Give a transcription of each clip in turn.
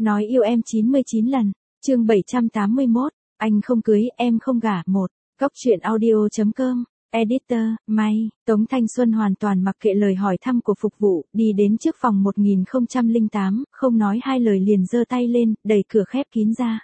Nói yêu em 99 lần. Chương 781. Anh không cưới, em không gả. 1. Góc truyện audio.com. Editor, May. Tống Thanh Xuân hoàn toàn mặc kệ lời hỏi thăm của phục vụ, đi đến trước phòng 1008, không nói hai lời liền giơ tay lên, đẩy cửa khép kín ra.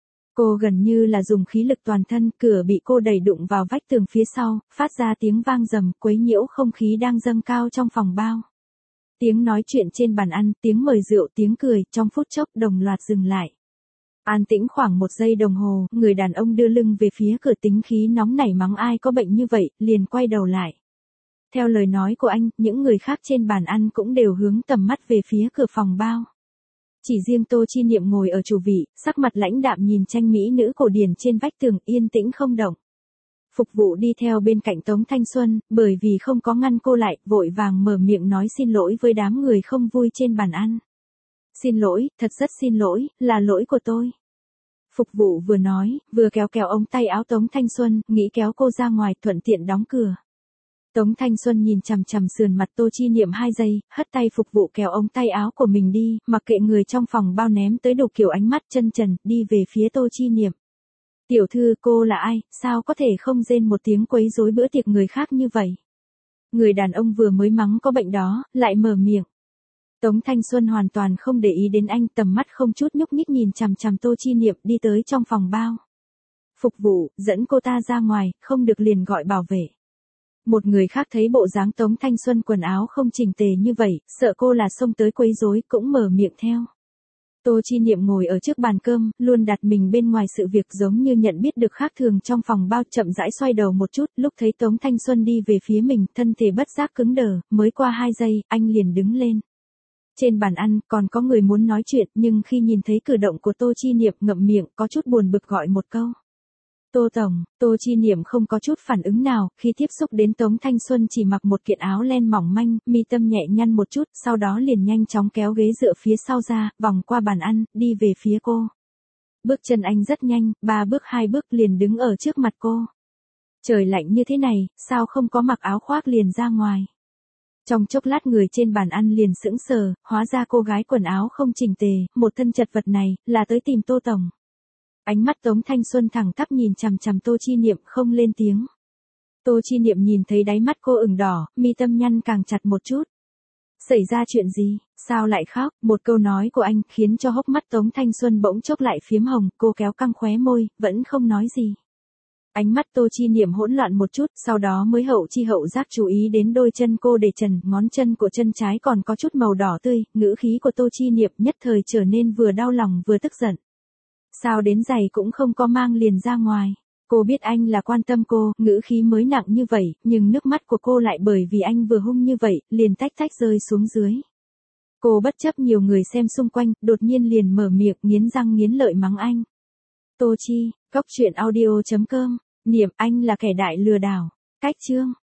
Cô gần như là dùng khí lực toàn thân, cửa bị cô đẩy đụng vào vách tường phía sau, phát ra tiếng vang rầm, quấy nhiễu không khí đang dâng cao trong phòng bao. Tiếng nói chuyện trên bàn ăn, tiếng mời rượu, tiếng cười, trong phút chốc đồng loạt dừng lại. An tĩnh khoảng 1 giây đồng hồ, người đàn ông đưa lưng về phía cửa, tính khí nóng nảy mắng ai có bệnh như vậy, liền quay đầu lại. Theo lời nói của anh, những người khác trên bàn ăn cũng đều hướng tầm mắt về phía cửa phòng bao. Chỉ riêng Tô Chi Niệm ngồi ở chủ vị, sắc mặt lãnh đạm nhìn tranh mỹ nữ cổ điển trên vách tường, yên tĩnh không động. Phục vụ đi theo bên cạnh Tống Thanh Xuân, bởi vì không có ngăn cô lại, vội vàng mở miệng nói xin lỗi với đám người không vui trên bàn ăn. Xin lỗi, thật rất xin lỗi, là lỗi của tôi. Phục vụ vừa nói, vừa kéo kéo ống tay áo Tống Thanh Xuân, nghĩ kéo cô ra ngoài, thuận tiện đóng cửa. Tống Thanh Xuân nhìn chằm chằm sườn mặt Tô Chi Niệm 2 giây, hất tay phục vụ kéo ống tay áo của mình đi, mặc kệ người trong phòng bao ném tới đủ kiểu ánh mắt chân trần, đi về phía Tô Chi Niệm. Tiểu thư, cô là ai, sao có thể không rên một tiếng quấy rối bữa tiệc người khác như vậy? Người đàn ông vừa mới mắng có bệnh đó, lại mở miệng. Tống Thanh Xuân hoàn toàn không để ý đến anh, tầm mắt không chút nhúc nhích nhìn chằm chằm Tô Chi Niệm đi tới trong phòng bao. Phục vụ, dẫn cô ta ra ngoài, không được liền gọi bảo vệ. Một người khác thấy bộ dáng Tống Thanh Xuân quần áo không chỉnh tề như vậy, sợ cô là xông tới quấy rối, cũng mở miệng theo. Tô Chi Niệm ngồi ở trước bàn cơm, luôn đặt mình bên ngoài sự việc, giống như nhận biết được khác thường trong phòng bao, chậm rãi xoay đầu một chút, lúc thấy Tống Thanh Xuân đi về phía mình, thân thể bất giác cứng đờ, mới qua 2 giây, anh liền đứng lên. Trên bàn ăn, còn có người muốn nói chuyện, nhưng khi nhìn thấy cử động của Tô Chi Niệm, ngậm miệng, có chút buồn bực gọi một câu. Tô Tổng, Tô Chi Niệm không có chút phản ứng nào, khi tiếp xúc đến Tống Thanh Xuân chỉ mặc một kiện áo len mỏng manh, mi tâm nhẹ nhăn một chút, sau đó liền nhanh chóng kéo ghế dựa phía sau ra, vòng qua bàn ăn, đi về phía cô. Bước chân anh rất nhanh, 3 bước 2 bước liền đứng ở trước mặt cô. Trời lạnh như thế này, sao không có mặc áo khoác liền ra ngoài? Trong chốc lát người trên bàn ăn liền sững sờ, hóa ra cô gái quần áo không chỉnh tề, một thân chật vật này, là tới tìm Tô Tổng. Ánh mắt Tống Thanh Xuân thẳng tắp nhìn chằm chằm Tô Chi Niệm, không lên tiếng. Tô Chi Niệm nhìn thấy đáy mắt cô ửng đỏ, mi tâm nhăn càng chặt một chút. Xảy ra chuyện gì, sao lại khóc? Một câu nói của anh khiến cho hốc mắt Tống Thanh Xuân bỗng chốc lại phiếm hồng, cô kéo căng khóe môi, vẫn không nói gì. Ánh mắt Tô Chi Niệm hỗn loạn một chút, sau đó mới hậu chi hậu giác chú ý đến đôi chân cô để trần, ngón chân của chân trái còn có chút màu đỏ tươi, ngữ khí của Tô Chi Niệm nhất thời trở nên vừa đau lòng vừa tức giận. Sao đến giày cũng không có mang liền ra ngoài? Cô biết anh là quan tâm cô, ngữ khí mới nặng như vậy, nhưng nước mắt của cô lại bởi vì anh vừa hung như vậy, liền tách tách rơi xuống dưới. Cô bất chấp nhiều người xem xung quanh, đột nhiên liền mở miệng, nghiến răng nghiến lợi mắng anh. Tô Chi, góc truyện audio.com. Niệm, anh là kẻ đại lừa đảo. Cách chương.